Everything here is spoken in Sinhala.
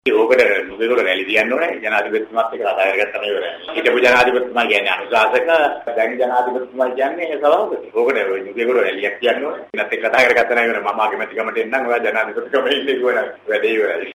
ඕකට නුගේගොඩ රැලි තියන්න ඕනේ ජනාධිපතිතුමාත් එක්ක කතා කරගත්තම ඉවරයි. හිටපු ජනාධිපතිතුමා කියන්නේ අනුශාසක, දැන් ජනාධිපතිතුමා කියන්නේ සභාපති. ඕකට නුගේගොඩ රැලියක් තියන්න ඕනේ. ඊනත් එක්ක කතා කරගත්තා නම් ඉවරයි. මම අගමැතිකමට එන්නම් ඔයා ජනාධිපතිකම ඉන්නේ කියනවා. වැඩේ ඉවරයි.